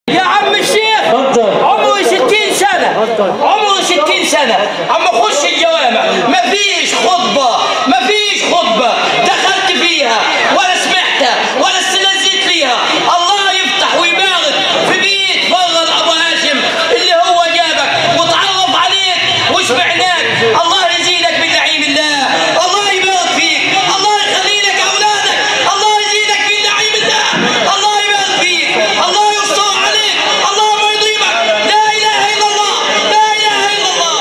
يا عم الشيخ عمري 60 سنة، عمري 60 سنة عم اخش الجوامع مفيش خطبة، مفيش خطبة دخلت فيها ولا سمعتها ولا استلذيت ليها. الله يفتح ويبارك في بيت فرد ابو هاشم اللي هو جابك وتعرف عليك وسمعناك. الله يزيدك من نعيم الله، الله يبارك فيك، الله يخلي لك اولادك، الله يزيدك من نعيم الله، الله يبارك فيك، الله يستر عليك، الله ما يضيبك. لا اله الا الله، لا اله الا الله.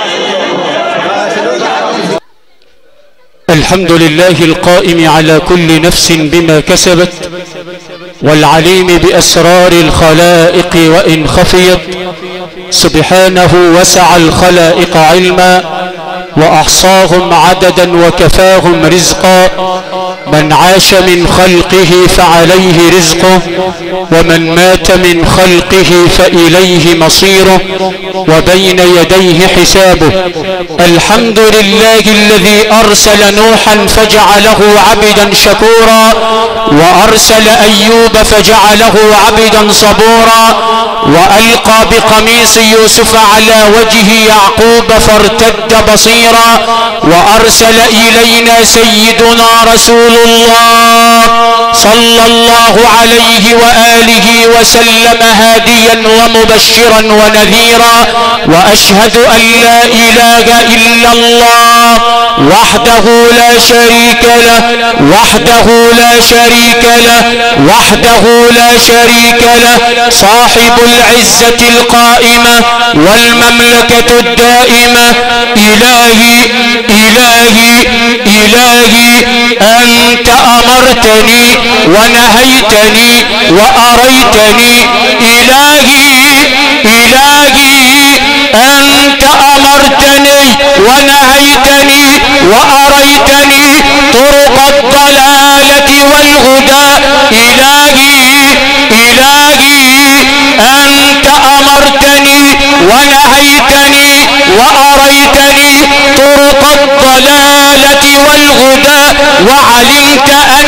الحمد لله القائم على كل نفس بما كسبت، والعليم بأسرار الخلائق وإن خفيت. سبحانه وسع الخلائق علما وأحصاهم عددا وكفاهم رزقا. من عاش من خلقه فعليه رزقه، ومن مات من خلقه فإليه مصيره، وبين يديه حسابه. الحمد لله الذي أرسل نوحا فجعله عبدا شكورا، وأرسل أيوب فجعله عبدا صبورا، وألقى بقميص يوسف على وجه يعقوب فارتد بصيرا، وأرسل إلينا سيدنا رسول الله صلى الله عليه وآله وسلم هاديا ومبشرا ونذيرا. وأشهد أن لا إله إلا الله وحده لا شريك له، وحده لا شريك له، وحده لا شريك له، صاحب العزة القائمة والمملكة الدائمة. إلهي إلهي إلهي أنت أمرتني ونهيتني وأريتني. إلهي إلهي أنت أمرتني ونهيتني وأريتني طرق الضلالة والهدى. إلهي إلهي أنت أمرتني ونهيتني وأريتني طرق الضلالة والهدى. وعلمت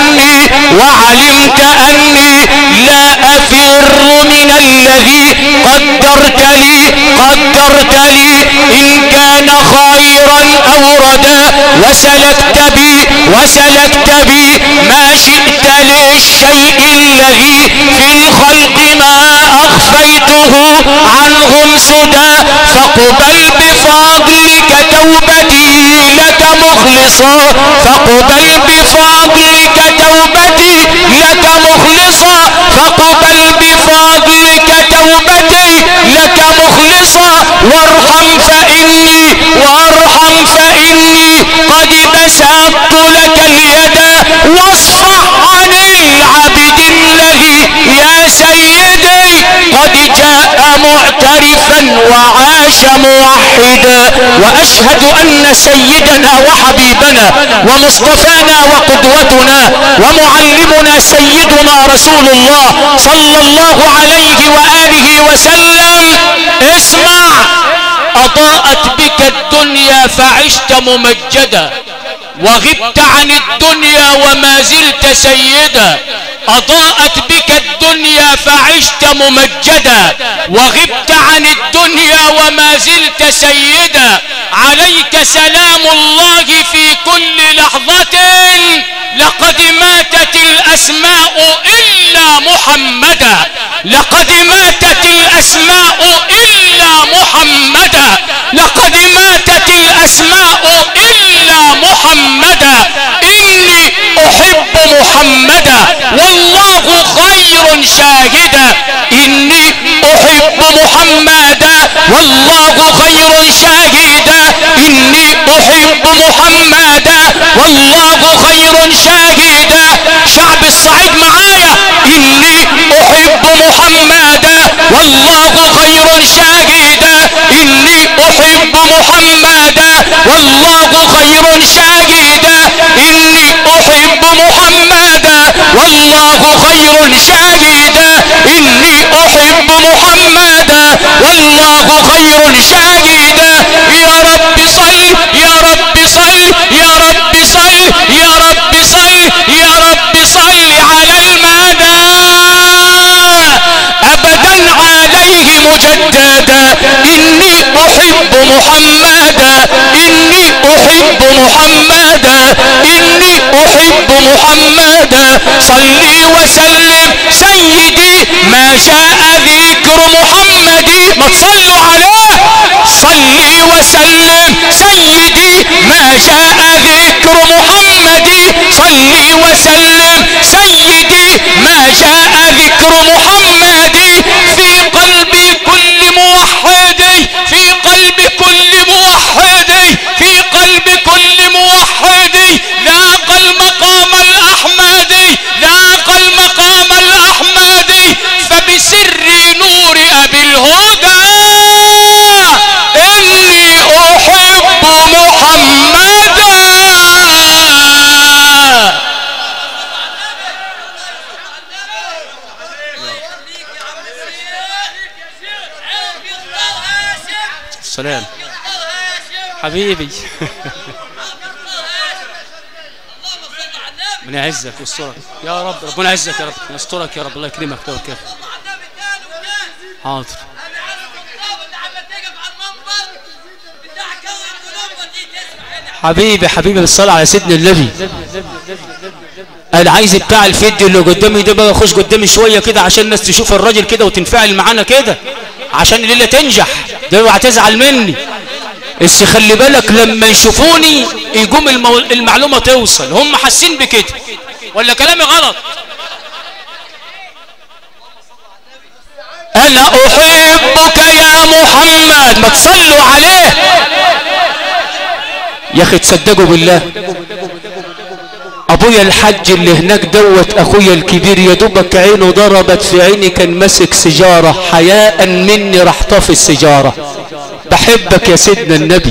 أني لا أفر من الذي قدرت لي إن كان خيرا أوردا. وسلكت بي ما شئت للشيء الذي في الخلق ما أخفيته عنهم سدى. فاقبل بفضلك توبتي لك مخلصا، فاقبل بفضلك توبتي لك مخلصا، فاقبل بفضلك توبتي لك مخلصا. وارحم فإني قد بسطت لك اليد. واصفح عن العبد الذي يا سيدي قد جاء معترفا وعاش موحدا. وأشهد أن سيدنا وحبيبنا ومصطفانا وقدوتنا ومعلمنا سيدنا رسول الله صلى الله عليه وآله وسلم. اسمع، أضاءت بك الدنيا فعشت ممجدا، وغبت عن الدنيا وما زلت سيدا. أضاءت بك الدنيا فعشت ممجدا، وغبت عن الدنيا وما زلت سيدا. عليك سلام الله في كل لحظة. لقد ماتت الأسماء إلا محمدا، لقد ماتت الأسماء إلا محمدا، لقد ماتت الأسماء إلا محمدا. إني أحب محمدا والله خير شاهدا. إني أحب محمدا والله خير شاهدا. إني أحب محمدا والله خير شاهدا. شعب الصعيد معايا. إني أحب محمدا والله خير شاهدا. إني أحب محمدا والله خير شاهدا. إني أحب محمدا والله خير شاهدا. إني أحب محمدا والله خير شاهدا. يا رب صل، يا رب صل، يا رب صل، أحب محمدا إني أحب محمدا صلي وسلم سيدي ما شاء ذكر محمد ما تصلوا عليه صلي وسلم سيدي ما شاء ذكر محمد صلي وسلم سيدي ما شاء ذكر محمد في قلب كل موحد في قلب كل موحد في قلب كل موحد ذاق المقام الأحمدي ذاق المقام الأحمدي فبسر نور أبي الهدى إني أحب محمدا. السلام حبيبي ربنا يعزك ويسترك يا رب ربنا يعزك يا رب يسترك يا رب الله يكرمك توكل حاضر حبيبي حبيبي بالصلاة على سيدنا النبي. انا عايز بتاع الفيديو اللي قدامي ده بقى يخش قدامي شويه كده عشان الناس تشوف الراجل كده وتنفعل معانا كده عشان الليله تنجح. ده اوعى تزعل مني بس خلي بالك لما يشوفوني يقوم المعلومه توصل. هم حاسين بكده ولا كلامي غلط؟ انا احبك يا محمد ما تصلوا عليه يا اخي تصدقوا بالله. ابويا الحج اللي هناك دوت اخويا الكبير يا دوبك عينه ضربت في عيني كان ماسك سيجاره حياء مني راح طفي السيجاره. بحبك يا سيدنا النبي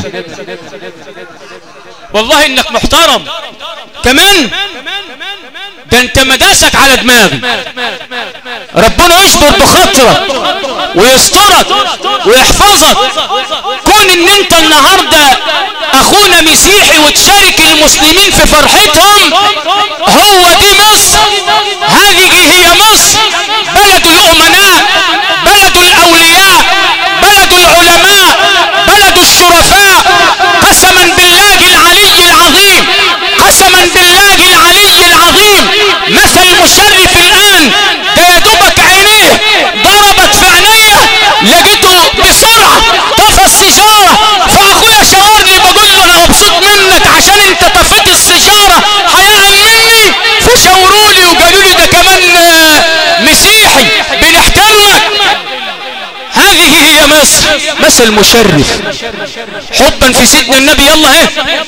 والله انك محترم كمان. ده انت مداسك على دماغي. ربنا يشبر بخاطرك ويسترك ويحفظك. كون ان انت النهارده اخونا مسيحي وتشارك المسلمين في فرحتهم. هو دي مصر. هذه هي مصر بلد الامناء بلد الاولياء بلد العلماء بلد الشرفاء. قسما بالله العلي العظيم قسما بالله العلي العظيم مثل مشرف الان ده يا دوبك عينيه ضربت في عينيه لقيته بسرعه طفى السيجاره. فاخويا شاورني بقول له انا مبسوط منك عشان انت طفيت السيجاره حياء مني. فشاوروا لي وقالوا لي ده كمان مسيحي بنحترمك. هذه هي مصر مثل مشرف حبا في سيدنا النبي. يلا ايه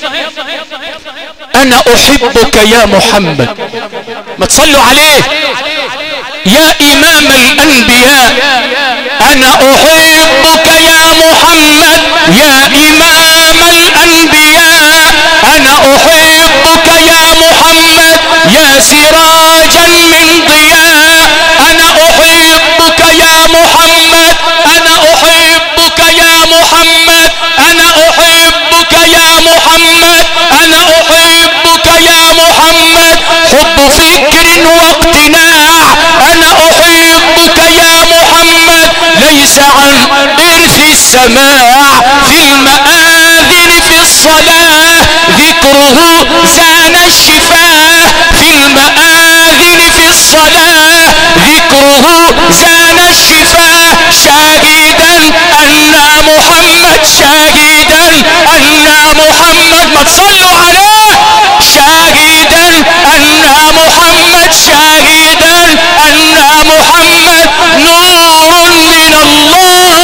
انا احبك يا محمد ما تصلوا عليه يا امام الانبياء. انا احبك يا محمد يا امام الانبياء. انا احبك يا محمد يا سراجا من ضياء. انا احبك يا محمد انا احبك يا محمد انا احبك يا محمد انا احبك يا محمد. حب فكر واقتناع. انا احبك يا محمد ليس عن ارث السماع. في المآذن في الصلاة ذكره زان الشفاه. في المآذن في الصلاة ذكره زان الشفاه. شاهدا أن محمد شاهدا أن محمد ما تصلوا عليه. شاهدا أن محمد شاهدا أن محمد نور من الله.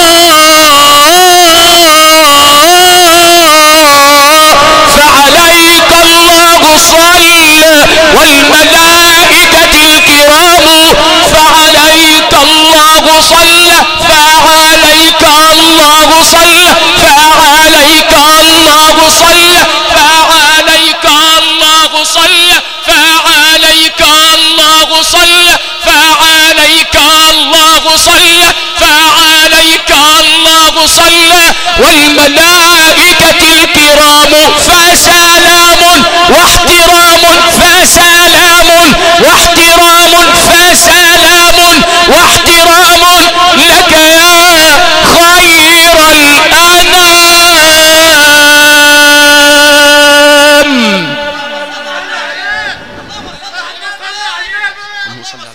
فعليك الله صلى والملائكة الكرام. فعليك الله صلى فعليك الله صلى فعليك الله صلى فعليك الله صلى فعليك الله صلى فعليك الله صلى فعليك الله صلى والملائكة الكرام. فسلام واحترام فسلام واحترام فسلام واحترام لك يا خير الأنام.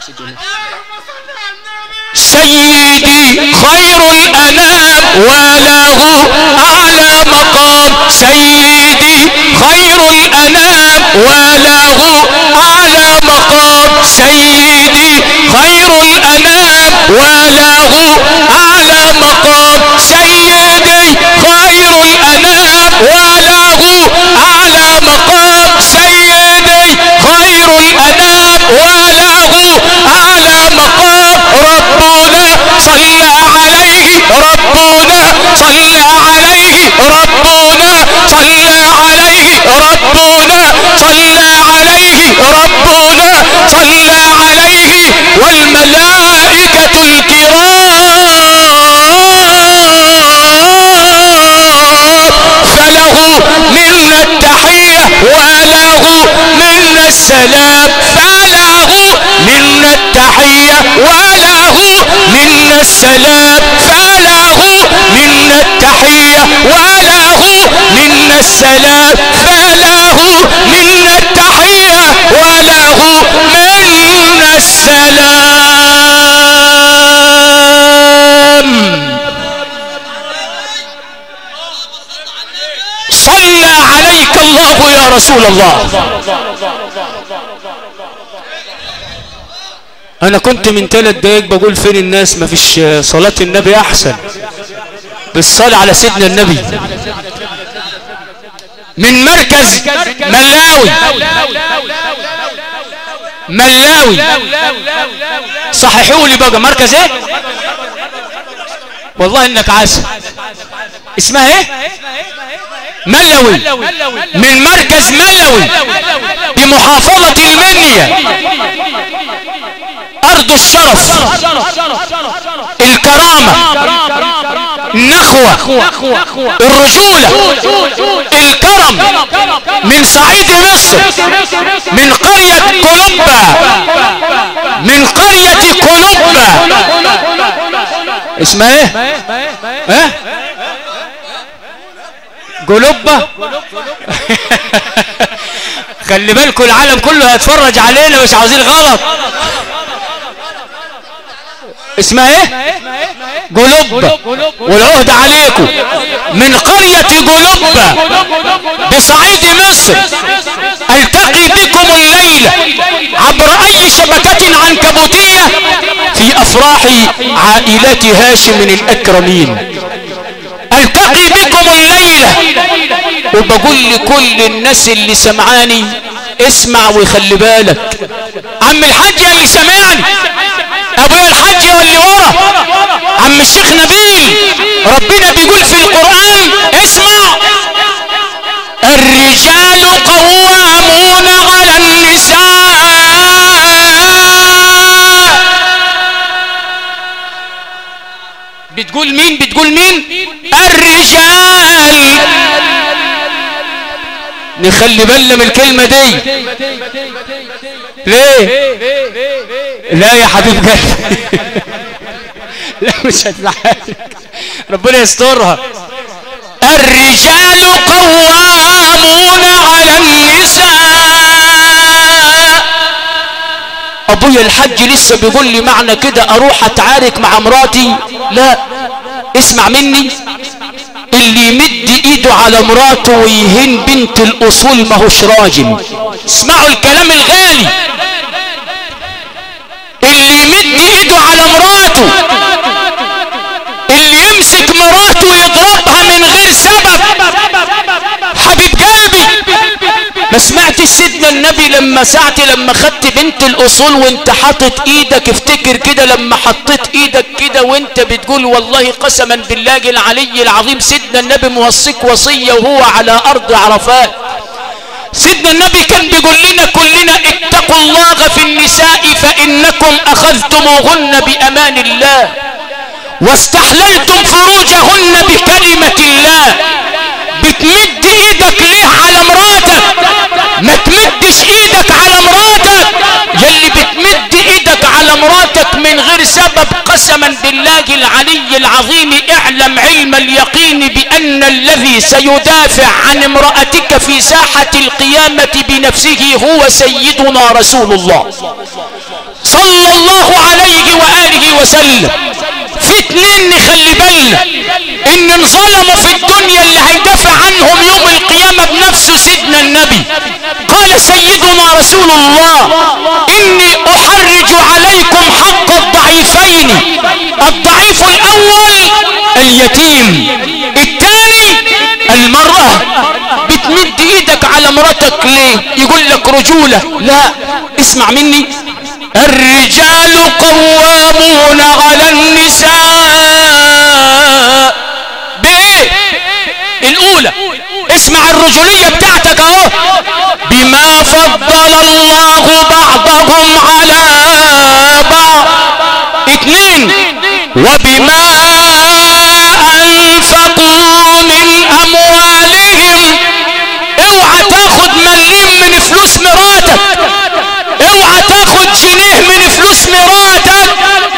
سيدي خير الأنام وله أعلى مقام. سيدي خير الأنام وله أعلى مقام. سيدي خير الأنام وله أعلى مقام. سيدي خير الأنام وله أعلى مقام. سيدي خير الأنام وله أعلى مقام. ربنا صلى عليه ربنا صلى عليه ربنا صلى عليه ربنا صلى عليه ربنا صلى عليه والملائكة الكرام فله منا التحية وله منا السلام. فله منا التحية وله منا السلام. فله منا التحية وله منا السلام. فله منا التحية وله منا السلام. صلى عليك الله يا رسول الله. انا كنت من 3 دقايق بقول فين الناس، ما فيش صلاة النبي احسن بالصلاة على سيدنا النبي. من مركز ملاوي صححوا لي بقى مركز ايه والله انك عسل. اسمها ايه؟ ملوي. من مركز ملوي بمحافظة المنيا، ارض الشرف الكرامة النخوة الرجولة الكرم، من صعيد مصر، من قرية قلوبة، من قرية قلوبة. اسمها ايه؟ ها؟ قلوبة. خلي بالكم العالم كله هيتفرج علينا، مش عاوزين غلط. اسمها ايه؟ قلوبة. والعهد عليكم من قرية قلوبة بصعيد مصر. التقي بكم الليلة عبر اي شبكة عنكبوتية في افراح عائلات هاشم الاكرمين. التقي بكم الليلة. وبقول لكل الناس اللي سمعاني اسمع وخلي بالك. عم الحاج اللي سمعني، ابويا الحاج اللي ورا، عم الشيخ نبيل، ربنا بيقول في القرآن اسمع: الرجال قوامون على النساء. بتقول مين؟ بتقول مين؟ الرجال. نخلي بالنا من الكلمة دي. ليه؟ لا يا حبيب قلبي. لا مش هتزعلك، ربنا يسترها. الرجال قوامون على النساء. ابويا الحاج لسه بيقول لي معنى كده اروح اتعارك مع مراتي؟ لا، اسمع مني. اللي يمد ايده على مراته ويهين بنت الاصول ما هوش راجل. اسمعوا الكلام الغالي. اللي يمد ايده على مراته، اللي يمسك مراته ويضربها من غير سبب، حبيب قلبي، ما سمعت سيدنا النبي لما لما خدت بنت الاصول وانت حاطط ايدك، افتكر كده لما حطيت ايدك كده وانت بتقول والله قسما بالله العلي العظيم سيدنا النبي موصيك وصية وهو على ارض عرفات. سيدنا النبي كان بيقول لنا كلنا: اتقوا الله في النساء فانكم اخذتموهن بامان الله واستحللتم فروجهن بكلمة الله. بتمد ايدك ليه على مراتك؟ ما تمدش ايدك على مراتك. يلي بتمد ايدك على مراتك من غير سبب، قسما بالله العلي العظيم اعلم علم اليقين بان الذي سيدافع عن امرأتك في ساحة القيامة بنفسه هو سيدنا رسول الله صلى الله عليه وآله وسلم. في اتنين نخلي بالنا ان انظلموا في الدنيا اللي هيدافع عنهم يوم القيامة بنفسه سيدنا النبي. قال سيدنا رسول الله: اني احرج عليكم حق الضعيفين، الضعيف الاول اليتيم، الثاني المرأة. بتمد ايدك على مراتك ليه؟ يقول لك رجولة. لا، اسمع مني، الرجال قوامون على النساء. بايه؟ الاولى اسمع الرجولية بتاعتك اهو: بما فضل الله بعضهم على بعض. اتنين: وبما انفقوا من اموالهم. اوعى تاخد مليم من فلوس مراتك، اوعى تاخد جنيه من فلوس مراتك،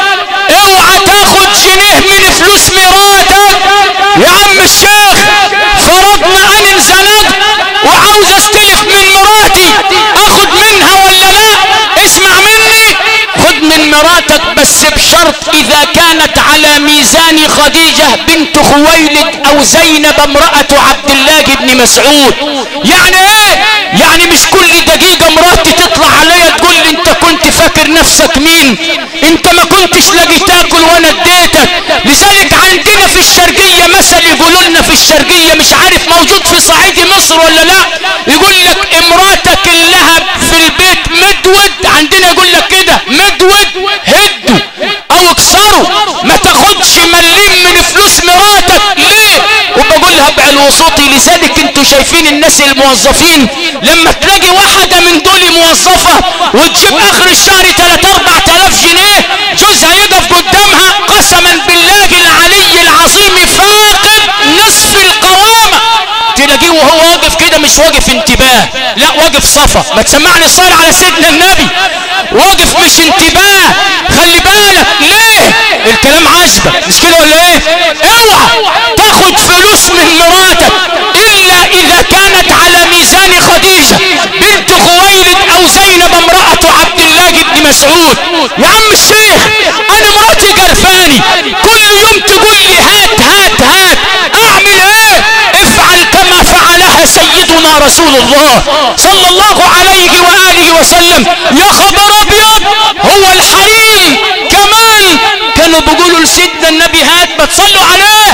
اوعى تاخد جنيه من فلوس مراتك. يا عم الشيخ، فرضنا انا انزنقت وعاوز استلف من مراتي، اخد منها ولا لا؟ اسمع مني، خد من مراتك بس بشرط اذا كانت على ميزان خديجة بنت خويلد او زينب امرأة عبد الله بن مسعود. يعني ايه؟ يعني مش كل دقيقة مراتي تطلع عليا تقول لي انت كنت فاكر نفسك مين؟ انت ما كنتش لاقي تاكل وانا اديتك. لذلك عندنا في الشرقية مثل يقولوا لنا في الشرقية، مش عارف موجود في صعيد مصر ولا لا، يقول لك امراتك اللهب في البيت مدود، عندنا يقول لك كده مدود هدوا او اكسروا. ما تاخدش مليم من فلوس مراتك. ليه؟ وبقولها بعلو صوتي. لذلك انتوا شايفين الناس الموظفين لما تلاقي واحدة من دول موظفة وتجيب اخر الشهر 3-4,000 جنيه، جوزها يقف قدامها قسما بالله العلي العظيم فاقد نصف القوامة. تلاقيه وهو واقف كده مش واقف انتباه، لا واقف صفا. ما تسمعني الصلاة على سيدنا النبي. واقف مش انتباه، خلي بالك. ليه؟ الكلام عاجبك مش كده ولا ايه؟ اوعى تاخد فلوس من مراتك الا اذا كانت على ميزان خديجة بنت خويلد او زينب امرأة عبد الله بن مسعود. يا عم الشيخ، انا مراتي قرفاني، كل يوم تقول لي هات هات هات، اعمل ايه؟ افعل كما فعلها سيدنا رسول الله صلى الله عليه وآله وسلم. يا خبر ابيض، هو الحريم كمان كانوا بيقولوا لسيدنا النبي هات، ما تصلوا عليه.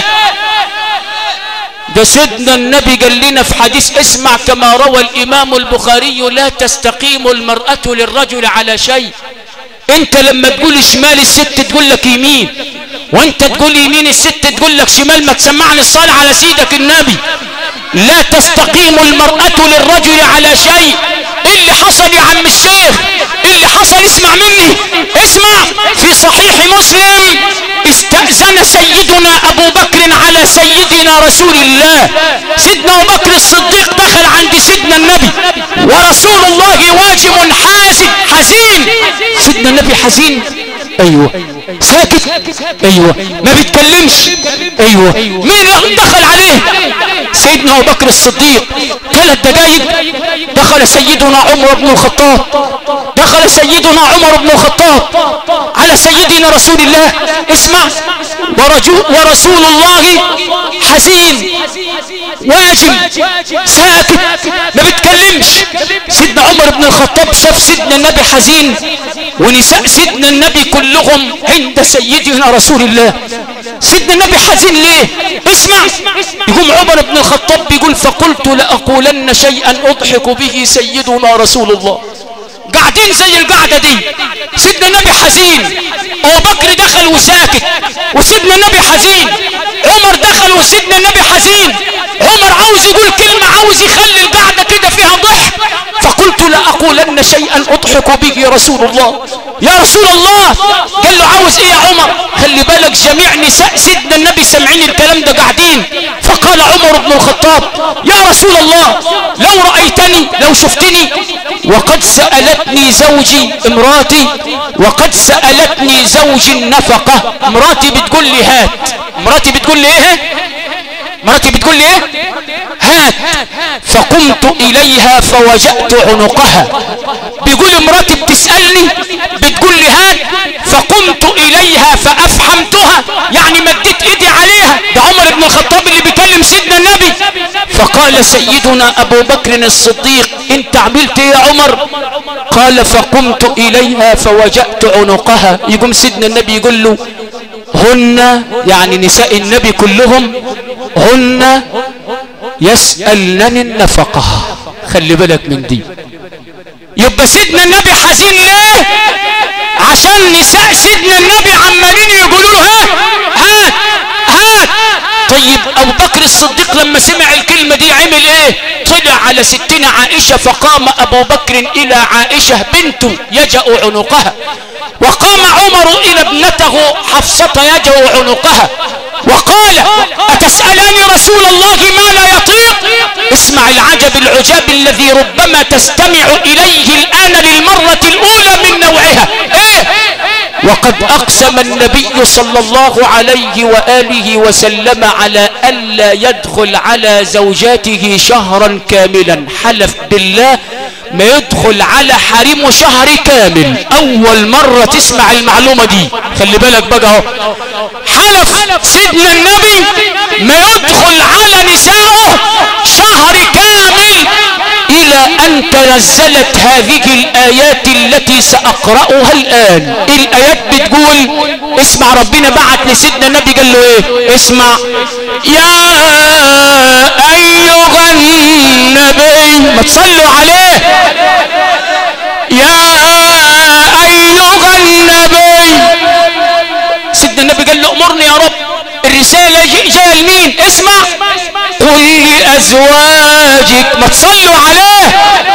ده سيدنا النبي قال لنا في حديث، اسمع كما روى الامام البخاري: لا تستقيم المرأة للرجل على شيء. انت لما تقول شمال الست تقول لك يمين، وانت تقول يمين الست تقول لك شمال. ما تسمعني الصلاة على سيدك النبي. لا تستقيم المرأة للرجل على شيء. اللي حصل يا عم الشيخ، اللي حصل، اسمع مني، اسمع. في صحيح مسلم استأذن سيدنا ابو بكر على سيدنا رسول الله. سيدنا ابو بكر الصديق دخل عند سيدنا النبي ورسول الله واجم حزين. سيدنا النبي حزين، ايوه. ساكت، ايوه. ما بيتكلمش، ايوه. مين دخل عليه؟ سيدنا ابو بكر الصديق. 3 دقائق دخل سيدنا عمر بن الخطاب. دخل سيدنا عمر بن الخطاب على سيدنا رسول الله. اسمع، ورسول الله حزين واجم ساكت ما بيتكلمش. سيدنا عمر بن الخطاب شاف سيدنا النبي حزين ونساء سيدنا النبي كلهم عند سيدنا رسول الله. سيدنا النبي حزين ليه؟ اسمع. يقوم عمر بن الخطاب بيقول: فقلت لأقولن شيئا أضحك به سيدنا رسول الله. قاعدين زي القعدة دي، سيدنا النبي حزين، ابو بكر دخل وساكت وسيدنا النبي حزين، عمر دخل وسيدنا النبي حزين. عمر عاوز يقول كلمة، عاوز يخلي القعدة كده فيها ضحك. فقلت لأقولن شيئا أضحك به رسول الله. يا رسول الله. قال له: عاوز ايه يا عمر؟ خلي بالك جميع نساء سيدنا النبي سامعين الكلام ده قاعدين. فقال عمر بن الخطاب: يا رسول الله، لو رأيتني، لو شفتني، وقد سألتني زوجي، امراتي، وقد سألتني زوجي النفقة. مراتي بتقول لي هات. مراتي بتقول لي ايه؟ مراتي بتقول لي ايه؟ هات. فقمت اليها فوجأت عنقها. بيقول امراتي بتسألني بتقول لي هات، فقمت اليها فافحمتها، يعني مديت ايدي عليها. ده عمر بن الخطاب اللي بيكلم سيدنا النبي. فقال سيدنا ابو بكر الصديق انت عملت ايه يا عمر؟ قال فقمت اليها فوجأت عنقها. يقوم سيدنا النبي يقول له هن، يعني نساء النبي كلهم، هن يسألنني النفقة. خلي بالك من دي. يبقى سيدنا النبي حزين ليه؟ عشان نساء سيدنا النبي عمالين يقولوا له هات هات هات. طيب ابو بكر الصديق لما سمع الكلمة دي عمل ايه؟ طلع على ستنا عائشة، فقام ابو بكر الى عائشة بنته يجأ عنقها، وقام عمر الى ابنته حفصة يجأ عنقها، وقال أتسألني رسول الله ما لا يطيق؟ اسمع العجب العجاب الذي ربما تستمع إليه الآن للمرة الأولى من نوعها. إيه؟ وقد أقسم النبي صلى الله عليه وآله وسلم على ألا يدخل على زوجاته شهرا كاملا. حلف بالله ما يدخل على حريمه شهر كامل. اول مرة تسمع المعلومة دي، خلي بالك بقى اهو. حلف سيدنا النبي ما يدخل على نسائه شهر كامل الى ان تنزلت هذه الايات التي ساقرأها الان. الايات بتقول، اسمع ربنا بعت لسيدنا النبي قال له ايه؟ اسمع: يا ايها النبي، ما تصلوا عليه، يا ايها النبي. سيدنا النبي قال له امرني يا رب. الرسالة جاء لمين؟ اسمع: قل لأزواجك. ما تصلوا عليه.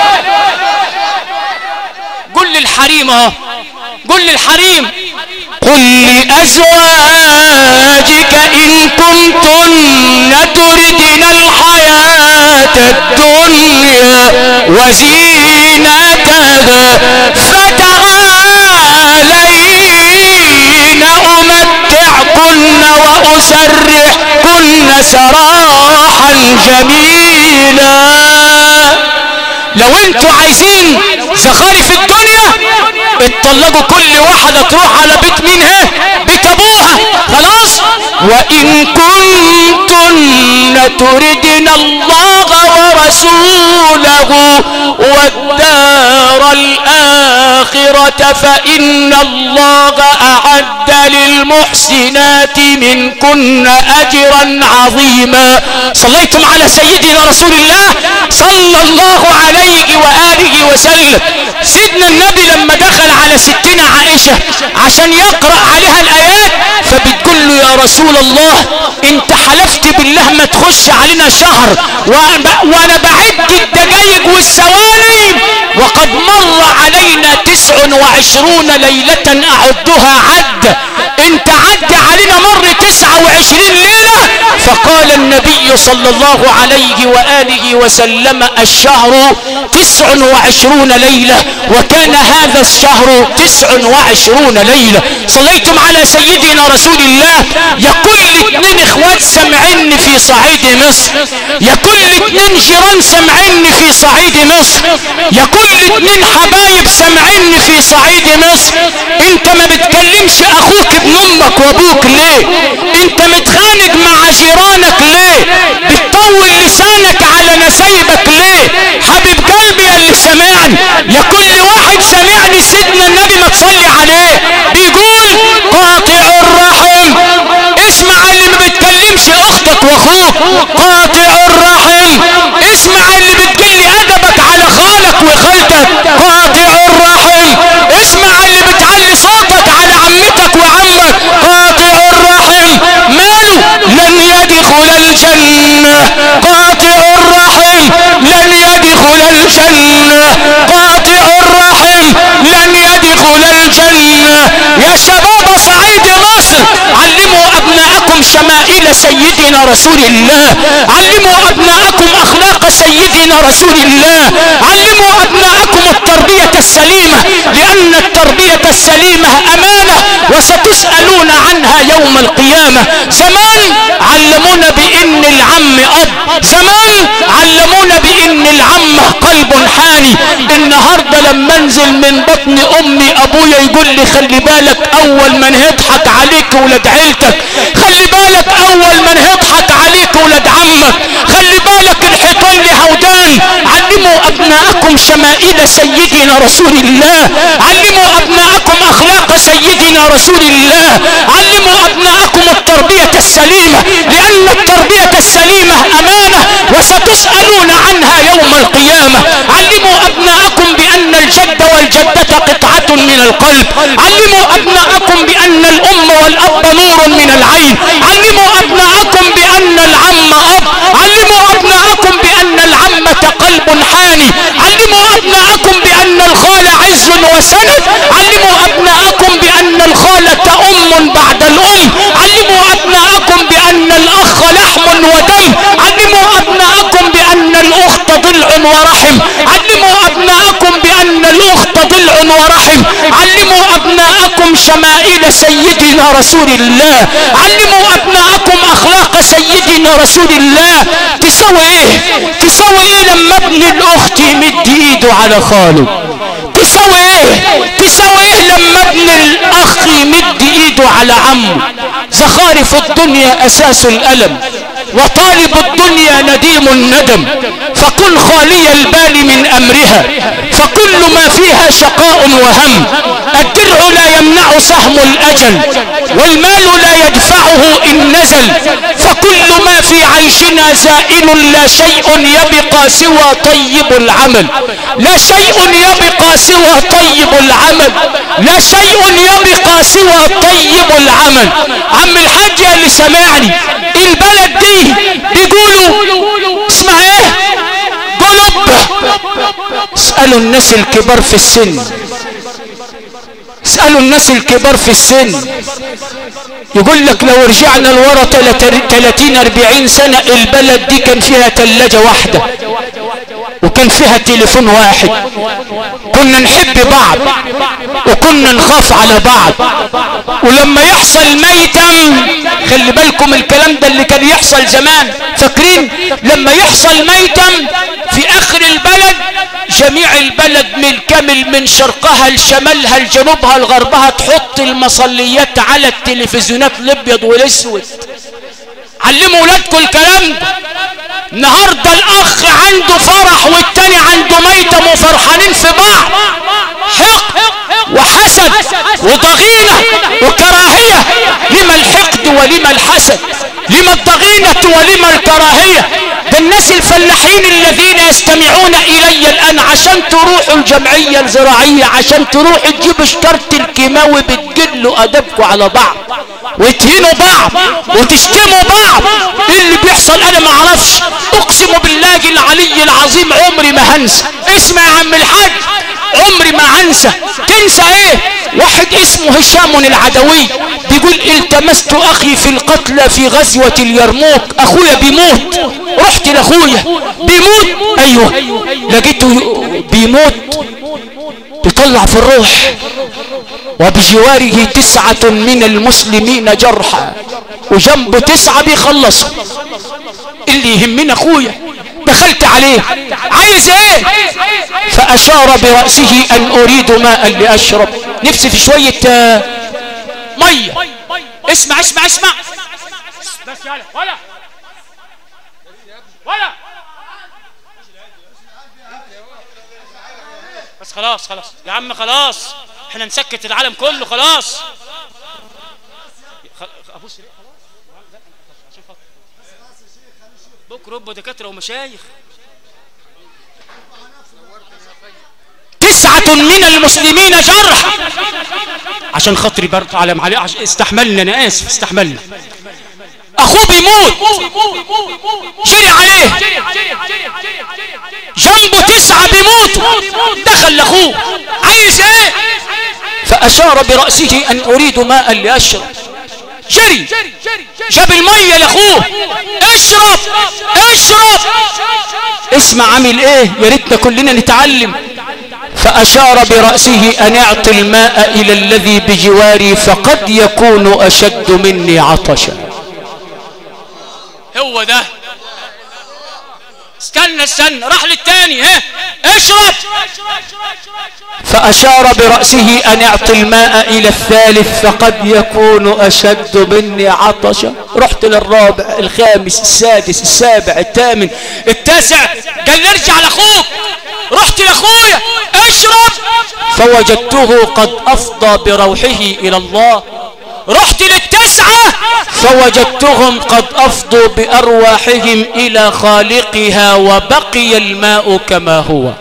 قل للحريم اهو، قل للحريم: قل لأزواجك إن كنتن تردن الحياة الدنيا وزينتها فتعالين أمتعكن وأسرحكن سراحا جميلا. لو انتوا عايزين زخارف الدنيا اتطلقوا كل واحدة تروح على بيت مينها؟ بيت ابوها. خلاص. وان كنتن تردن الله ورسوله والدار الآخرة فإن الله أعد للمحسنات منكن أجرا عظيما. صليتم على سيدنا رسول الله صلى الله عليه وآله وسلم. سيدنا النبي لما دخل على ستنا عائشة عشان يقرأ عليها الآيات، فبتقول له يا رسول الله انت حلفت بالله ما تخش علينا شهر وانا بعد الدقايق والثواني وقد مر علينا 29 ليلة اعدها عد. انت عد علينا مر 29 ليلة. فقال النبي صلى الله عليه وآله وسلم الشهر 29 ليلة، وكان هذا الشهر 29 ليلة. صليتم على سيدنا رسول الله. يقول الاثنين اخوات سمعني في صعيد مصر، يقول الاثنين جيران سمعني في صعيد مصر، يقول الاثنين حبايب سمعني في صعيد مصر. انت ما بتكلمش اخوك ابن امك وابوك ليه؟ انت متخانق مع جيرانك ليه؟ بتطول لسانك على نسايبك ليه؟ حبيب قلبي يا اللي سمعني، يا كل واحد سمعني سيدنا النبي ما تصلي عليه بيقول قاطع الرحم. اسمع اللي ما بتكلمش اختك واخوك، قاطع الرحم. اسمع اللي بتقلي ادبك على خالك وخالتك، قاطع الرحم. اسمع اللي بتعلي صوتك على عمتك وعمك، قاطع الرحم. ماله؟ لن يدخل الجنة. قاطع الرحم لن يدخل الجنة. قاطع الرحم لن يدخل الجنة. يا شباب صعيد مصر، علموا ابناءكم شمائل سيدنا رسول الله، علموا ابناءكم اخلاق سيدنا رسول الله، علموا ابناءكم التربية السليمة، لان التربية السليمة امانة وستسألون عنها يوم القيامة. زمان علمونا بان بان العم اب. زمان علمونا بان العم قلب حاني. النهارده لما انزل من بطن امي ابويا يقول لي خلي بالك اول من هيضحك عليك ولاد عيلتك، خلي بالك اول من هيضحك عليك ولاد عمك، خلي بالك الحيطان لهودان. علموا ابناءكم شمائل سيدنا رسول الله، علموا ابناءكم اخلاق سيدنا رسول الله، علموا ابناءكم التربية السليمة، لان التربية السليمة امانة وستسألون عنها يوم القيامة. علموا ابناءكم بان الجد والجدة قطعة من القلب، علموا ابناءكم بان الام والاب نور من العين، علموا ابناءكم بان العم اب، علموا ابناءكم بان العمة قلب حاني، علموا ابناءكم بان الخال عز وسند، علموا ابناءكم بان الخالة ام بعد الام، علموا ابناءكم بان الاخ لحم ودم، علموا ابناءكم بان الاخت ضلع ورحم، علموا ابناءكم بان الاخت ضلع ورحم، علموا ابناءكم شمائل سيدنا رسول الله، علموا ابناءكم اخلاق سيدنا رسول الله. تسوي ايه؟ تسوي ايه لما ابن الاخت يمد ايده على خاله؟ تسوي ايه؟ تسوي ايه لما ابن الاخ يمد ايده على عمه؟ زخارف الدنيا اساس الالم، وطالب الدنيا نديم الندم، فكن خالي البال من امرها، فكل ما فيها شقاء وهم. الدرع لا يمنع سهم الاجل، والمال لا يدفعه ان نزل، فكل ما في عيشنا زائل، لا شيء يبقى سوى طيب العمل، لا شيء يبقى سوى طيب العمل، لا شيء يبقى سوى طيب العمل. عم الحاج اللي سمعني، البلد دي بيقولوا اسمها ايه؟ قلب. اسألوا الناس الكبار في السن، اسألوا الناس الكبار في السن، يقول لك لو رجعنا لورا 30-40 سنة البلد دي كان فيها ثلاجة واحدة وكان فيها تليفون واحد، كنا نحب بعض وكنا نخاف على بعض. ولما يحصل ميتم، خلي بالكم الكلام ده اللي كان يحصل زمان، فاكرين لما يحصل ميتم في اخر البلد جميع البلد بالكامل من شرقها لشمالها لجنوبها لغربها تحط المصليات على التلفزيونات الابيض والاسود. علموا ولادكم الكلام ده. النهارده الاخ عنده فرح والتاني عنده ميتم وفرحانين في بعض، حقد وحسد وضغينة وكراهية. لما الحقد ولما الحسد؟ لما الضغينة ولما الكراهية؟ ده الناس الفلاحين الذين يستمعون الي الان عشان تروحوا الجمعية الزراعية، عشان تروحوا تجيبوا شكارة الكيماوي بتجلوا ادبكم على بعض وتهينوا بعض وتشتموا بعض. ايه اللي بيحصل؟ انا ما اعرفش، اقسم بالله العلي العظيم عمري ما هنسى. اسمع يا عم الحاج، عمري ما هنسى. تنسى ايه؟ واحد اسمه هشام العدوي بيقول التمست اخي في القتلى في غزوة اليرموك، اخويا بيموت، رحت لاخويا بيموت، ايوه لقيته بيموت بيطلع في الروح، وبجواره 9 من المسلمين جرحى وجنبه 9 بيخلصوا. اللي يهمنا اخويا. دخلت عليه عايز ايه؟ فاشار برأسه ان اريد ماء لاشرب، نفسي في شوية مية. اسمع اسمع اسمع بس يلا ولا بس خلاص خلاص يا عم خلاص، احنا نسكت العالم كله خلاص. ابوس عشان خاطر بكره رب دكاتره ومشايخ. 9 من المسلمين جرح عشان خاطري برضه على معلي، استحملنا، انا اسف استحملنا. اخوه بيموت جري عليه، جنبه 9 بيموتوا، دخل لاخوه عايز ايه؟ فاشار برأسه ان اريد ماء لاشرب. جري جاب المية لاخوه، اشرب اشرب. اسمع عمل ايه؟ يا ريتنا كلنا نتعلم. فاشار برأسه ان اعطي الماء الى الذي بجواري فقد يكون اشد مني عطشا. هو ده. استنى راح للتاني، اشرب. فأشار برأسه أن يعطي الماء إلى الثالث فقد يكون أشد مني عطشا. رحت للرابع، الخامس، السادس، السابع، الثامن، التاسع، قال ارجع لأخوك. رحت لأخويا، اشرب. فوجدته قد أفضى بروحه إلى الله. رحت للتسعة، فوجدتهم قد أفضوا بأرواحهم إلى خالقها وبقي الماء كما هو.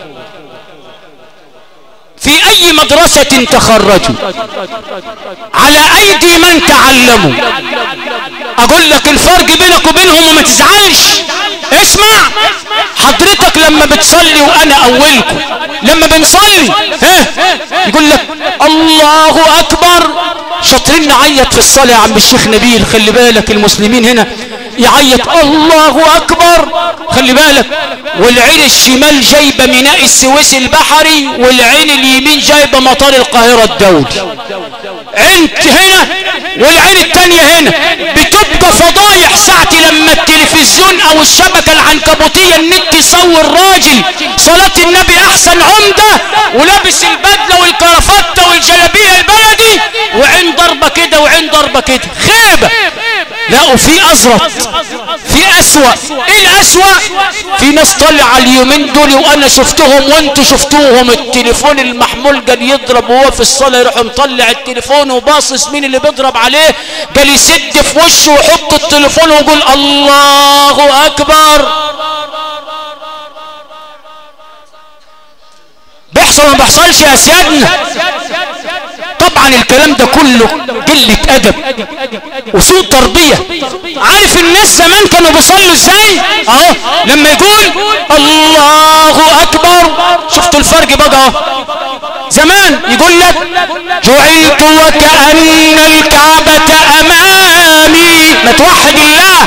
في أي مدرسة تخرجوا على أيدي من تعلموا. أقول لك الفرق بينك وبينهم وما تزعلش. اسمع حضرتك، لما بتصلي وأنا أولكم لما بنصلي يقول لك الله أكبر. شاطرين نعيط في الصلاة يا عم الشيخ نبيل، خلي بالك المسلمين هنا يعيط الله أكبر، خلي بالك. والعين الشمال جايبة ميناء السويس البحري، والعين اليمين جايبة مطار القاهرة الدولي. عين هنا والعين التانية هنا. بتبقى فضايح ساعة لما التلفزيون او الشبكة العنكبوتية النت يصور راجل صلاة النبي احسن عمدة ولابس البدلة والكرافتة والجلابية البلدي، وعين ضربة كده وعين ضربة كده، خيبة. لا، وفي ازرق، في اسوأ. ايه الاسوأ؟ في ناس طلع اليومين دول وانا شفتهم وانتوا شفتوهم، التليفون المحمول قال يضرب وهو في الصلاة يروح مطلع التليفون وباصص مين اللي بيضرب عليه، قال يسد في وشه ويحط التليفون ويقول الله اكبر. بيحصل ما بيحصلش يا سيادنا؟ طبعا الكلام ده كله قلة ادب وسوء تربية. عارف الناس زمان كانوا بيصلوا ازاي؟ اهو لما يقول الله اكبر، شفتوا الفرق بقى اهو. زمان يقول لك جعلت وكأن الكعبة امامي، ما توحد الله،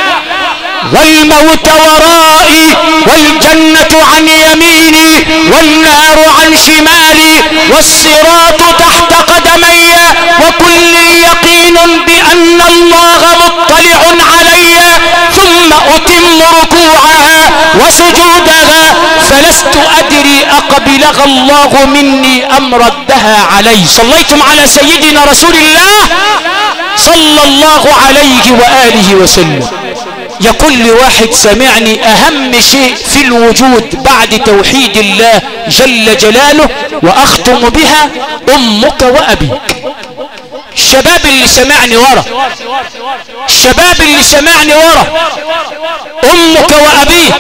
والموت ورائي والجنة عن يميني والنار عن شمالي والصراط تحت قدمي وكل يقين بأن الله مطلع علي، ثم أتم ركوعها وسجودها فلست أدري أقبلها الله مني أم ردها علي. صليتم على سيدنا رسول الله صلى الله عليه وآله وسلم. يا كل واحد سمعني، اهم شيء في الوجود بعد توحيد الله جل جلاله واختم بها امك وابيك. الشباب اللي سمعني ورا، الشباب اللي سمعني ورا، امك وابيك،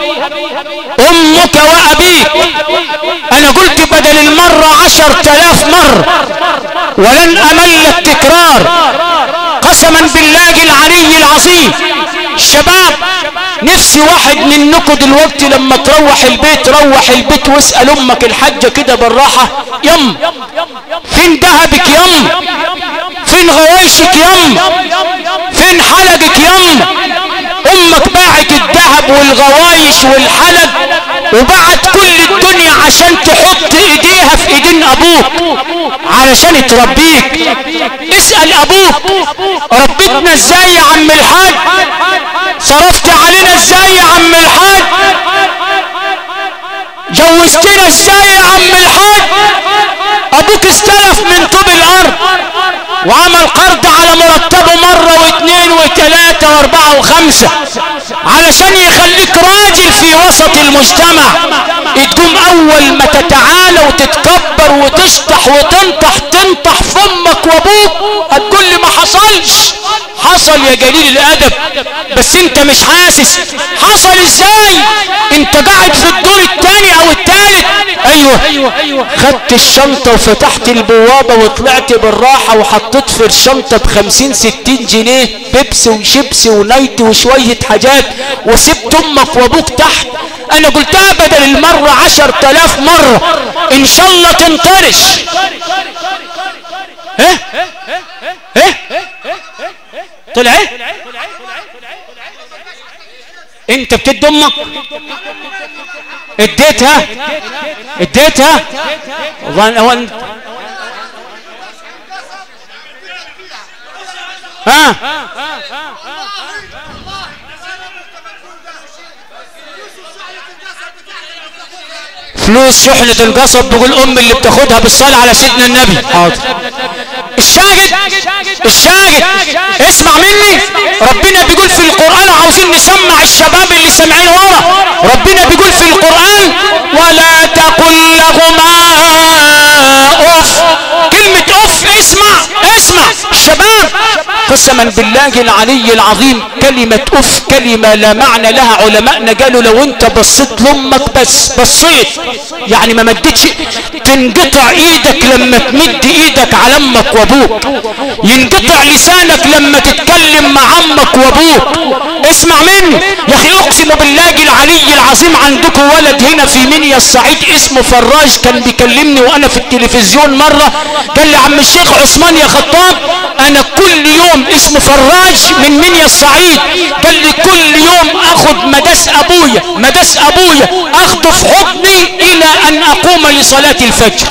امك وابيك. انا قلت بدل المرة 10,000 مرة ولن امل التكرار قسما بالله العلي العظيم. الشباب نفسي واحد منكم دلوقتي لما تروح البيت، روح البيت واسأل امك الحاجة كده بالراحة، يم فين دهبك يم، فين غوايشك يم، فين حلقك يم. امك باعت الذهب والغوايش والحلق وبعت كل الدنيا عشان تحط ايديها في ايدين ابوك علشان تربيك. اسأل ابوك ربيتنا ازاي يا عم الحاج، صرفت علينا ازاي يا عم الحاج، جوزتنا ازاي يا عم الحاج. ابوك استلف من طوب الارض وعمل قرض على مرتبه مرة واثنين وثلاثة واربعة وخمسة علشان يخليك راجل في وسط المجتمع. تقوم اول ما تتعالى وتتكبر وتشطح وتنطح تنطح في امك وابوك هتقول لي ما حصلش. حصل يا جليل الادب، بس انت مش حاسس. حصل ازاي؟ انت قاعد في الدور الثاني او الثالث، ايوه خدت الشنطة وفتحت البوابة وطلعت بالراحة وحطيت في الشنطة ب50-60 جنيه بيبسي وشيبسي ونايتي وشوية حاجات وسبت امك وابوك تحت. انا قلتها بدل المرة 10,000 مرة، ان شاء الله تنطرش. طلع ايه؟ انت بتدي امك؟ اديتها والله. فلوس شحنة القصب، بيقول ام اللي بتاخدها بالصلاة على سيدنا النبي. حاضر. الشاهد اسمع مني، ربنا بيقول في القرآن، عاوزين نسمع الشباب اللي سامعين ورا، ربنا بيقول في القرآن ولا تقل لهما اف. كلمة اف اسمع الشباب، قسما بالله العلي العظيم كلمة اف كلمة لا معنى لها. علماءنا قالوا لو انت بصيت لامك بصيت يعني ما مدتش، تنقطع ايدك لما تمد ايدك على امك وابوك، ينقطع لسانك لما تتكلم مع امك وابوك. اسمع مني يا اخي، اقسم بالله العلي العظيم عندكم ولد هنا في منيا الصعيد اسمه فراج، كان بيكلمني وانا في التلفزيون مرة، قال لي عم الشيخ عثمان يا خطاب انا كل يوم، اسمه فراج من منيا الصعيد، قال لي كل يوم اخذ مداس ابويا اخذه في حضني الى ان اقوم لصلاة الفجر،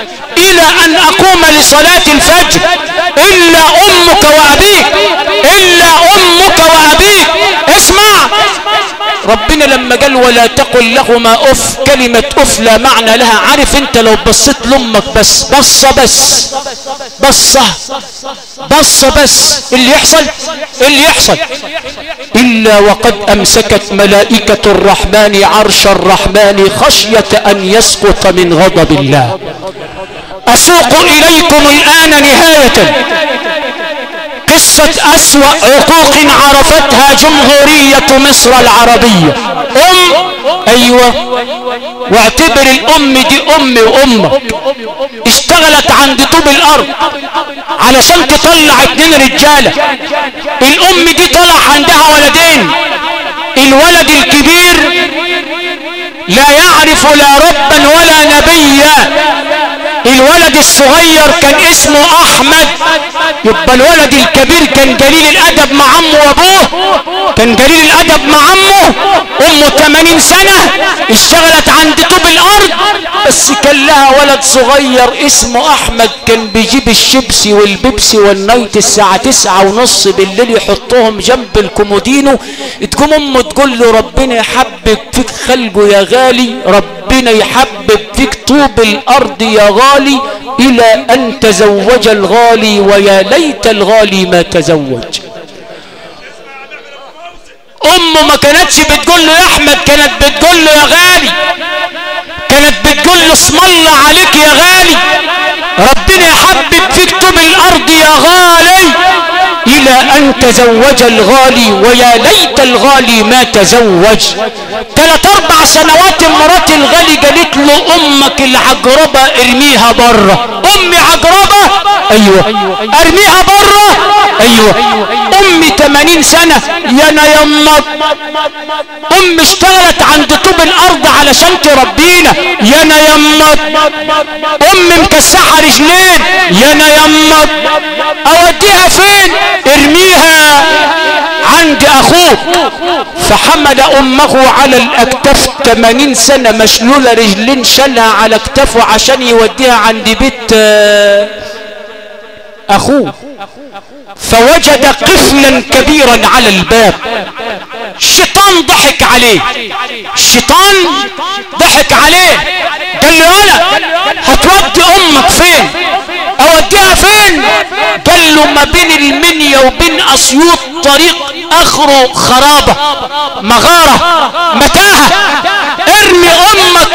الا امك وابيك. اسمع، ربنا لما قال ولا تقل لهما اف، كلمة اف لا معنى لها. عارف انت لو بصيت لامك بصة بس اللي يحصل الا وقد امسكت ملائكة الرحمن عرش الرحمن خشية ان يسقط من غضب الله. اسوق اليكم الان نهاية قصة اسوأ عقوق عرفتها جمهورية مصر العربية. ايوه، واعتبر الام دي امي وامك، اشتغلت عند طوب الارض علشان تطلع 2 رجالة. الام دي طلع عندها ولدين، الولد الكبير لا يعرف لا ربا ولا نبيا، الولد الصغير كان اسمه احمد. يبقى الولد الكبير كان قليل الادب مع عمه وابوه، امه 80 سنة اشتغلت عند طوب الارض، بس كان لها ولد صغير اسمه احمد، كان بيجيب الشيبسي والبيبسي والنايت الساعة 9:30 بالليل يحطهم جنب الكومودينو. تقوم امه تقول له ربنا يحبب فيك خلقه يا غالي، ربنا يحبب فيك طوب الارض يا غالي، الى ان تزوج الغالي ويا ليت الغالي ما تزوج. امه ما كانتش بتقول له يا احمد، كانت بتقول له يا غالي، كانت بتقول له اسم الله عليك يا غالي، ربنا يحبب فيك طوب الارض يا غالي، الى ان تزوج الغالي ويا ليت الغالي ما تزوج. 3-4 سنوات مرات الغالي قالت له امك العقربة ارميها بره. امي عقربة؟ ايوه. ارميها بره؟ ايوه. امي 80 سنة يانا يمك، امي اشتغلت عند طوب الارض علشان تربينا يانا يمك، امي مكسحة رجلين يانا يمك، اوديها فين؟ ارميها عند اخوك. فحمل امه على الاكتاف 80 سنة مشلولة رجلين، شالها على اكتافه عشان يوديها عند بيت اخوه. فوجد قفلا كبيرا على الباب، الشيطان ضحك عليه، قال له يالا هتودي امك فين؟ اوديها فين؟ قال له ما بين المنيا وبين اسيوط طريق اخره خرابة، مغارة، متاهة، ارمي امك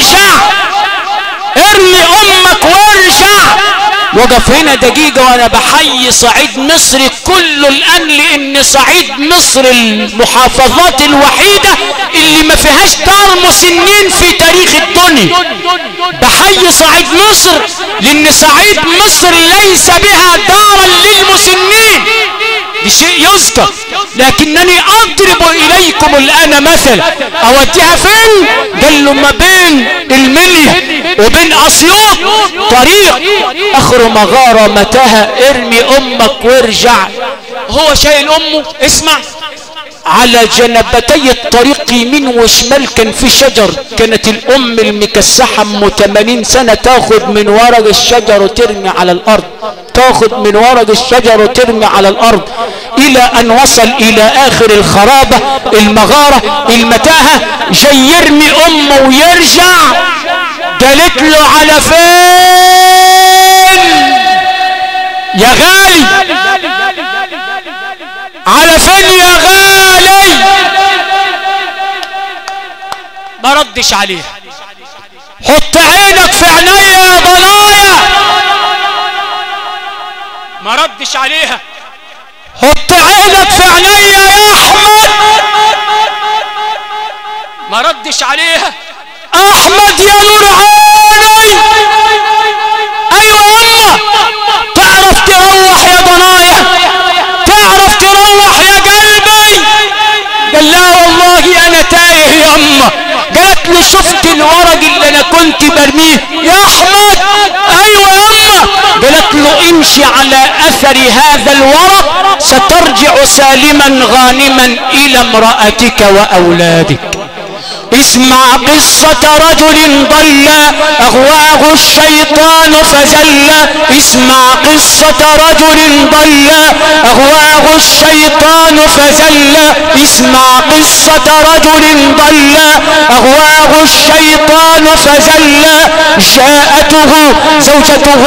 وارجع. وقف هنا دقيقة وانا بحيي صعيد مصر كله الان، لان صعيد مصر المحافظات الوحيدة اللي ما فيهاش دار مسنين في تاريخ الدنيا. بحيي صعيد مصر لان صعيد مصر ليس بها دارا للمسنين، بشيء يذكر، لكنني اضرب اليكم الان مثل. اوديها فين؟ قال له ما بين المنيا وبين اسيوط طريق اخر مغارة متاهة، ارمي امك وارجع. هو شايل امه، اسمع، على جنبتي الطريق يمين وشمال كان في شجر، كانت الام المكسحة ام 80 سنة تاخد من ورق الشجر وترمي على الارض، الى ان وصل الى اخر الخرابة، المغارة، المتاهة، جاي يرمي امه ويرجع. قالت له على فين يا غالي؟ على فين يا غالي؟ ما ردش عليها. حط عينك في عينيا يا ضنايا. ما ردش عليها. حط عينك في عينيا يا احمد. ما ردش عليها. احمد يا نور عيني. ايوه يما تعرف تروح يا ضنايا؟ تعرف تروح يا قلبي؟ قال لا والله انا تايه يما. قالت له شفت الورق اللي انا كنت برميه يا احمد؟ ايوه يما. قالت له امشي على اثر هذا الورق سترجع سالما غانما الى امرأتك واولادك. اسمع قصة رجل ضل أغواه الشيطان فزل. اسمع قصة رجل ضل أغواه الشيطان فزل. اسمع قصة رجل ضل أغواه الشيطان فزل. جاءته زوجته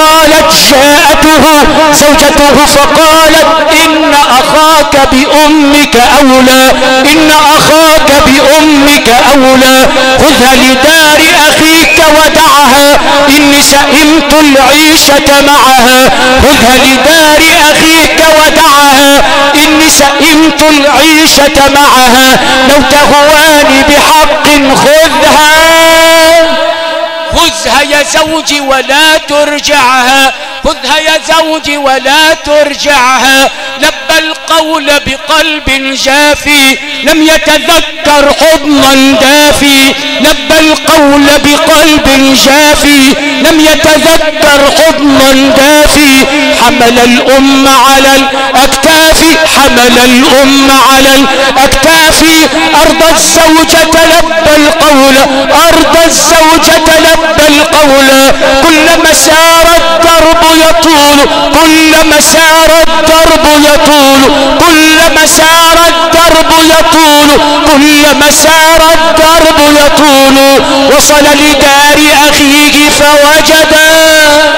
فقالت إن أخاك بأمك أولى. إن أخاك بأمك أولى. خذها لدار أخيك ودعها إني سئمت العيشة معها. خذها لدار أخيك ودعها إني سئمت العيشة معها. لو تهواني بحق خذها يا زوجي ولا ترجعها. خذها يا زوجي ولا ترجعها. لبى القول بقلب جافي لم يتذكر حضنا دافي. لبى القول بقلب جافي لم يتذكر حضنا دافي. حمل الأم على الأكتاف. حمل الأم على الأكتاف. أرضى الزوجة لبى القول. أرضى الزوجة لبى القول. كلما سار الدرب يطول. كلما سار الدرب يطول. كلما سار الدرب يطول. كلما سار الدرب يطول. وصل لدار أخيه فوجدا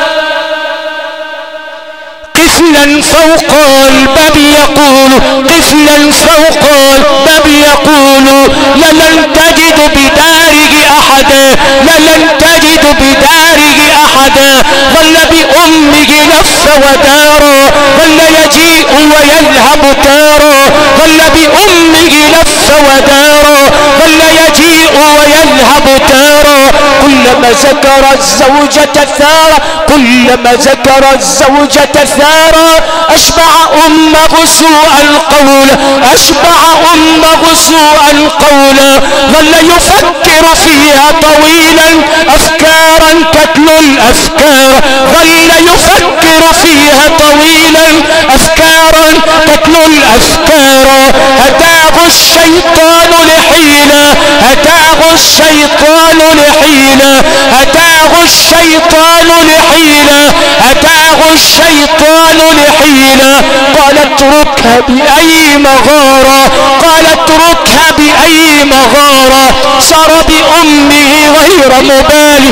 طفلا فوق الباب يقول. طفلا فوق الباب يقول. لن تجد بداره أحدا. لن تجد بداره أحدا. ظل بأمه لف ودارا. ظل يجيء ويذهب تارا. ظل بأمه لف ودارا. ظل يجيء ويذهب تارا. كلما ذكر الزوجة ثارا. كلما ذكر الزوجة ثارا. أشبع أمه سوء القول. أشبع أمه سوء القول. ظل يفكر فيها طويلا أفكارا تتلو الأفكار. ظل يفكر فيها طويلا أفكارا تتلو الأفكار. هداه الشيطان لحيلة. هداه الشيطان لحيلة. هداه الشيطان لحيلة. هداه الشيطان لحيلة. قال اتركها بأي مغارة. قال اتركها بأي مغارة. صار بأمه غير مبالي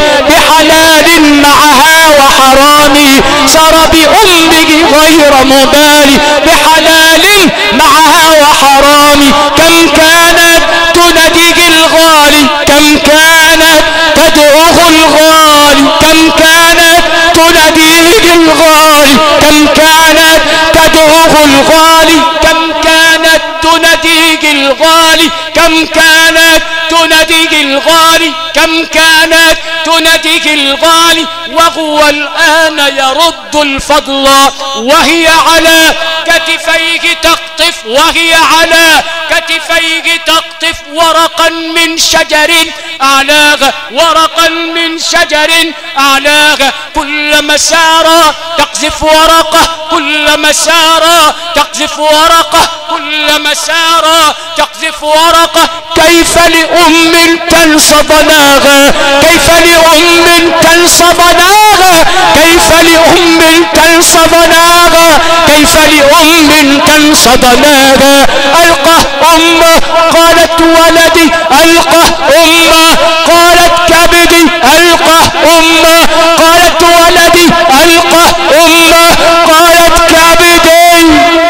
بحلال معها وحرام. صار بأمه غير مبالي بحلال معها وحرام. كم كانت تناديه الغالي. كم كانت تدعوه الغالي. كم كانت تناديه الغالي. كم كانت تدعوه الغالي. كم كانت تناديه الغالي. كم كانت تناديه الغالي. كم كانت تناديه الغالي. وهو الآن يرد الفضل وهي على كتفيه تقطف. وهي على كتفيه تقطف ورقا من شجر أعلاها. ورقا من شجر أعلاها. كلما سار تقذف ورقه. كلما سار تقذف ورقه. كلما سار تقذف ورقه. كيف لأم تنسى ضناها. كيف لأم تنسى ضناها. كيف لأم تنسى ضناها. كيف لأم تنسى ضناها. ألقى أمه قالت ولدي. ألقى أمه قالت كبدي. ألقى أمه. قالت ولدي ألقه أمه. قالت كبدي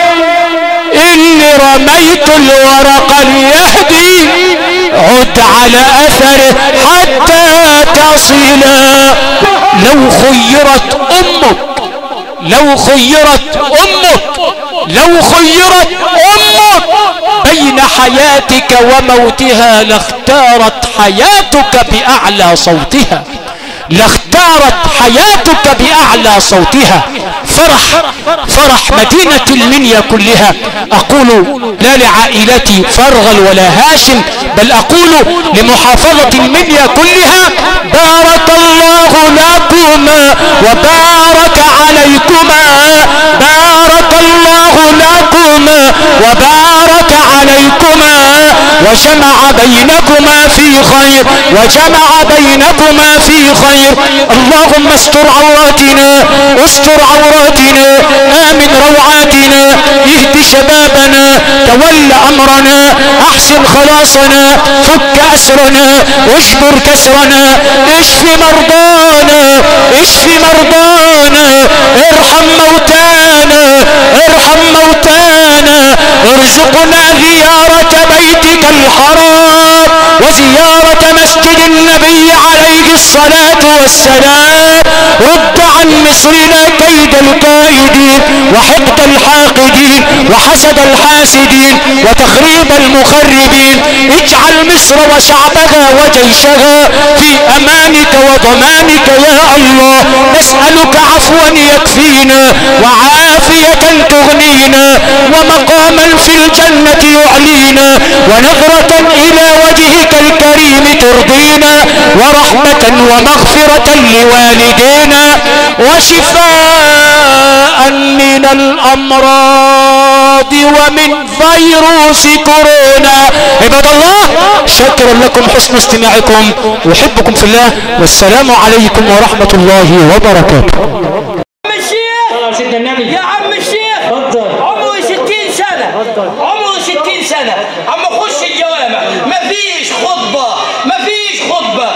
إني رميت الورق ليهدي، عد على أثره حتى تصلا. لو خيرت أمك، لو خيرت أمك، لو خيرت أمك بين حياتك وموتها لاختارت حياتك بأعلى صوتها، لاختارت حياتك بأعلى صوتها. فرح مدينة المنيا كلها. أقول لا لعائلتي فرغل ولا هاشم، بل أقول لمحافظة المنيا كلها: بارك الله لكما وبارك عليكما، بارك الله لكما وبارك عليكما، وجمع بينكما في خير، وجمع بينكما في خير. اللهم استر عوراتنا، استر عوراتنا، آمن روعاتنا، اهد شبابنا، تول أمرنا، أحسن خلاصنا، فك أسرنا، واجبر كسرنا، اشف مرضانا، اشف مرضانا، ارحم موتانا، ارحم موتانا، ارزقنا زيارة بيتك الحرام وزيارة مسجد النبي عليه الصلاة والسلام. رد عن مصرنا كيد الكائدين وحقد الحاقدين وحسد الحاسدين وتخريب المخربين. اجعل مصر وشعبها وجيشها في امانك وضمانك يا الله. نسألك عفوا يكفينا وعافية تغنينا ومقاما في الجنة يعلينا ونظرة الى وجهك الكريم ترضينا ورحمة ومغفرة لوالدينا وشفاء من الأمراض ومن فيروس كورونا. عباد الله، شكرا لكم حسن استماعكم، أحبكم في الله، والسلام عليكم ورحمة الله وبركاته. يا عم الشيخ عمره 60 سنة، عمره 60 سنة، عم خش الجوامع مفيش خطبة، مفيش خطبة.